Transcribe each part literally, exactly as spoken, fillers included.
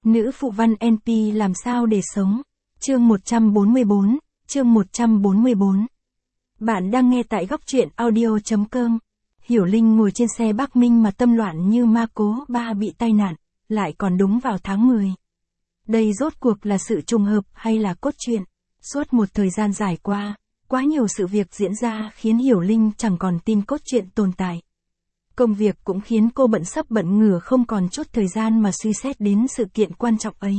Nữ phụ văn en pê làm sao để sống? Chương một trăm bốn mươi bốn, chương một trăm bốn mươi bốn. Bạn đang nghe tại góc truyện audio chấm com. Hiểu Linh ngồi trên xe Bắc Minh mà tâm loạn như ma, cố ba bị tai nạn, lại còn đúng vào tháng mười. Đây rốt cuộc là sự trùng hợp hay là cốt truyện? Suốt một thời gian dài qua, quá nhiều sự việc diễn ra khiến Hiểu Linh chẳng còn tin cốt truyện tồn tại. Công việc cũng khiến cô bận sắp bận ngửa không còn chút thời gian mà suy xét đến sự kiện quan trọng ấy.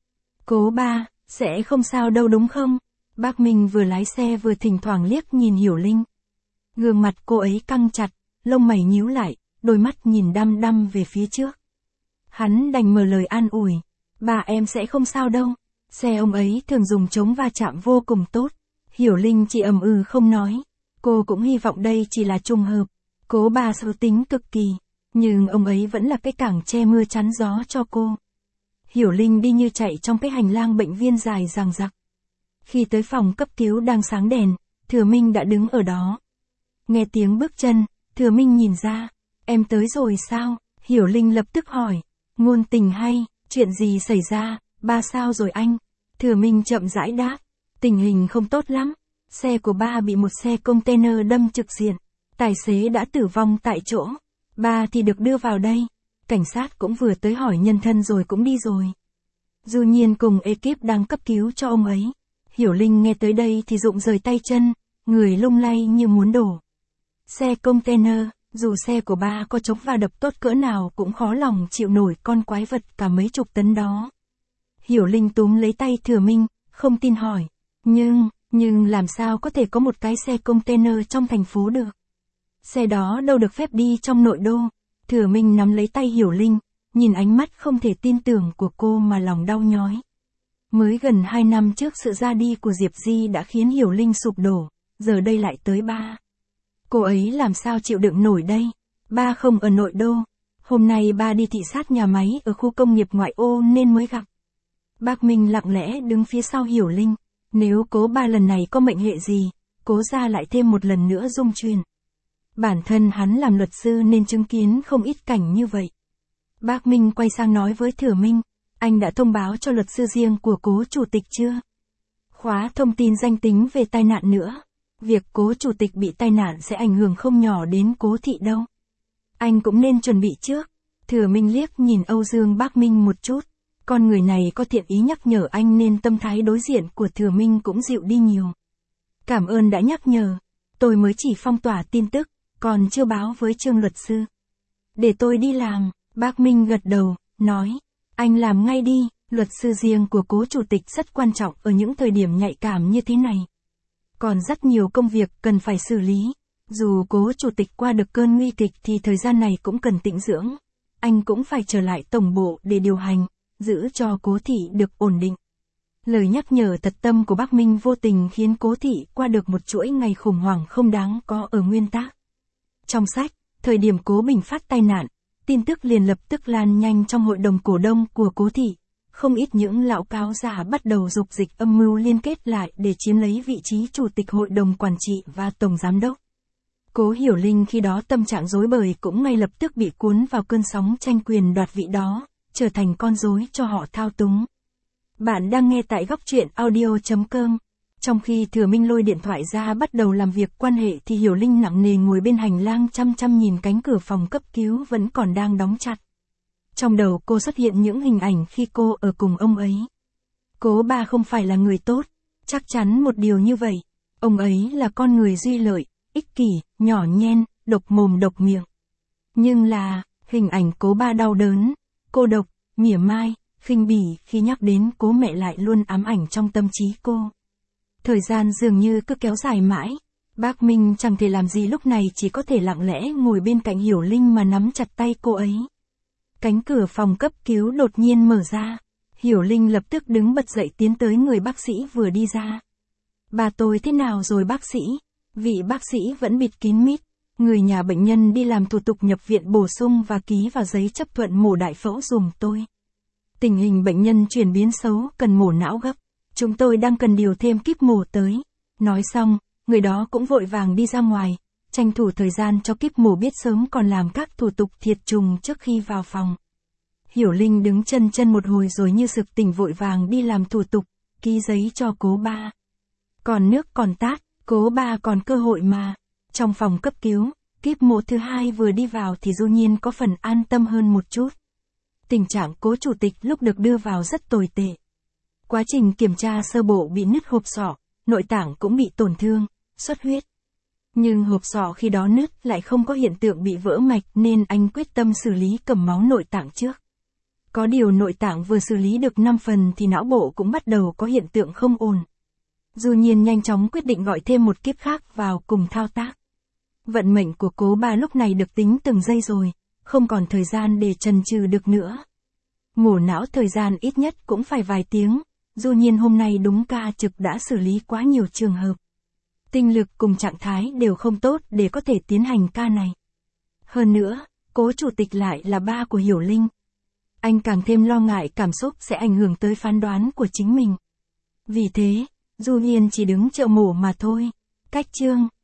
Cố ba, sẽ không sao đâu đúng không? Bác Minh vừa lái xe vừa thỉnh thoảng liếc nhìn Hiểu Linh. Gương mặt cô ấy căng chặt, lông mày nhíu lại, đôi mắt nhìn đăm đăm về phía trước. Hắn đành mở lời an ủi, bà em sẽ không sao đâu. Xe ông ấy thường dùng chống va chạm vô cùng tốt. Hiểu Linh chỉ ầm ừ không nói. Cô cũng hy vọng đây chỉ là trùng hợp. Cố ba xấu tính cực kỳ, nhưng ông ấy vẫn là cái cảng che mưa chắn gió cho cô. Hiểu Linh đi như chạy trong cái hành lang bệnh viện dài dằng dặc. Khi tới phòng cấp cứu đang sáng đèn, Thừa Minh đã đứng ở đó. Nghe tiếng bước chân, Thừa Minh nhìn ra, em tới rồi sao? Hiểu Linh lập tức hỏi, ngôn tình hay, chuyện gì xảy ra, ba sao rồi anh? Thừa Minh chậm rãi đáp, tình hình không tốt lắm, xe của ba bị một xe container đâm trực diện. Tài xế đã tử vong tại chỗ, ba thì được đưa vào đây. Cảnh sát cũng vừa tới hỏi nhân thân rồi cũng đi rồi. Du Nhiên cùng ekip đang cấp cứu cho ông ấy. Hiểu Linh nghe tới đây thì rụng rời tay chân, người lung lay như muốn đổ. Xe container, dù xe của ba có chống va đập tốt cỡ nào cũng khó lòng chịu nổi con quái vật cả mấy chục tấn đó. Hiểu Linh túm lấy tay Thừa Minh, không tin hỏi. Nhưng, nhưng làm sao có thể có một cái xe container trong thành phố được? Xe đó đâu được phép đi trong nội đô. Thừa Minh nắm lấy tay Hiểu Linh, nhìn ánh mắt không thể tin tưởng của cô mà lòng đau nhói. Mới gần hai năm trước sự ra đi của Diệp Di đã khiến Hiểu Linh sụp đổ, giờ đây lại tới ba. Cô ấy làm sao chịu đựng nổi đây? Ba không ở nội đô. Hôm nay ba đi thị sát nhà máy ở khu công nghiệp ngoại ô nên mới gặp. Bác Minh lặng lẽ đứng phía sau Hiểu Linh. Nếu cố ba lần này có mệnh hệ gì, cố ra lại thêm một lần nữa rung truyền. Bản thân hắn làm luật sư nên chứng kiến không ít cảnh như vậy. Bác Minh quay sang nói với Thừa Minh, anh đã thông báo cho luật sư riêng của cố chủ tịch chưa? Khóa thông tin danh tính về tai nạn nữa. Việc cố chủ tịch bị tai nạn sẽ ảnh hưởng không nhỏ đến cố thị đâu. Anh cũng nên chuẩn bị trước. Thừa Minh liếc nhìn Âu Dương Bác Minh một chút. Con người này có thiện ý nhắc nhở anh nên tâm thái đối diện của Thừa Minh cũng dịu đi nhiều. Cảm ơn đã nhắc nhở. Tôi mới chỉ phong tỏa tin tức, còn chưa báo với Trương luật sư. Để tôi đi làm. Bác Minh gật đầu, nói. Anh làm ngay đi, luật sư riêng của cố chủ tịch rất quan trọng ở những thời điểm nhạy cảm như thế này. Còn rất nhiều công việc cần phải xử lý. Dù cố chủ tịch qua được cơn nguy kịch thì thời gian này cũng cần tĩnh dưỡng. Anh cũng phải trở lại tổng bộ để điều hành, giữ cho cố thị được ổn định. Lời nhắc nhở thật tâm của Bác Minh vô tình khiến cố thị qua được một chuỗi ngày khủng hoảng không đáng có ở nguyên tắc. Trong sách, thời điểm Cố Bình phát tai nạn, tin tức liền lập tức lan nhanh trong hội đồng cổ đông của cố thị. Không ít những lão cáo già bắt đầu dục dịch âm mưu liên kết lại để chiếm lấy vị trí chủ tịch hội đồng quản trị và tổng giám đốc. Cố Hiểu Linh khi đó tâm trạng rối bời cũng ngay lập tức bị cuốn vào cơn sóng tranh quyền đoạt vị đó, trở thành con rối cho họ thao túng. Bạn đang nghe tại góc truyện audio chấm com. Trong khi Thừa Minh lôi điện thoại ra bắt đầu làm việc quan hệ thì Hiểu Linh nặng nề ngồi bên hành lang chăm chăm nhìn cánh cửa phòng cấp cứu vẫn còn đang đóng chặt. Trong đầu cô xuất hiện những hình ảnh khi cô ở cùng ông ấy. Cố ba không phải là người tốt, chắc chắn một điều như vậy. Ông ấy là con người duy lợi, ích kỷ, nhỏ nhen, độc mồm độc miệng. Nhưng là, hình ảnh cố ba đau đớn, cô độc, mỉa mai, khinh bỉ khi nhắc đến cố mẹ lại luôn ám ảnh trong tâm trí cô. Thời gian dường như cứ kéo dài mãi. Bác Minh chẳng thể làm gì lúc này chỉ có thể lặng lẽ ngồi bên cạnh Hiểu Linh mà nắm chặt tay cô ấy. Cánh cửa phòng cấp cứu đột nhiên mở ra. Hiểu Linh lập tức đứng bật dậy tiến tới người bác sĩ vừa đi ra. Bà tôi thế nào rồi bác sĩ? Vị bác sĩ vẫn bịt kín mít. Người nhà bệnh nhân đi làm thủ tục nhập viện bổ sung và ký vào giấy chấp thuận mổ đại phẫu dùm tôi. Tình hình bệnh nhân chuyển biến xấu, cần mổ não gấp. Chúng tôi đang cần điều thêm kíp mổ tới. Nói xong, người đó cũng vội vàng đi ra ngoài, tranh thủ thời gian cho kíp mổ biết sớm còn làm các thủ tục thiệt trùng trước khi vào phòng. Hiểu Linh đứng chân chân một hồi rồi như sực tỉnh vội vàng đi làm thủ tục, ký giấy cho cố ba. Còn nước còn tát, cố ba còn cơ hội mà. Trong phòng cấp cứu, kíp mổ thứ hai vừa đi vào thì Du Nhiên có phần an tâm hơn một chút. Tình trạng cố chủ tịch lúc được đưa vào rất tồi tệ. Quá trình kiểm tra sơ bộ bị nứt hộp sọ, nội tạng cũng bị tổn thương, xuất huyết. Nhưng hộp sọ khi đó nứt lại không có hiện tượng bị vỡ mạch nên anh quyết tâm xử lý cầm máu nội tạng trước. Có điều nội tạng vừa xử lý được năm phần thì não bộ cũng bắt đầu có hiện tượng không ổn. Du Nhiên nhanh chóng quyết định gọi thêm một kíp khác vào cùng thao tác. Vận mệnh của cố ba lúc này được tính từng giây rồi, không còn thời gian để chần chừ được nữa. Mổ não thời gian ít nhất cũng phải vài tiếng, Du Nhiên hôm nay đúng ca trực đã xử lý quá nhiều trường hợp. Tinh lực cùng trạng thái đều không tốt để có thể tiến hành ca này. Hơn nữa, cố chủ tịch lại là ba của Hiểu Linh. Anh càng thêm lo ngại cảm xúc sẽ ảnh hưởng tới phán đoán của chính mình. Vì thế, Du Nhiên chỉ đứng chờ mổ mà thôi. Cách chương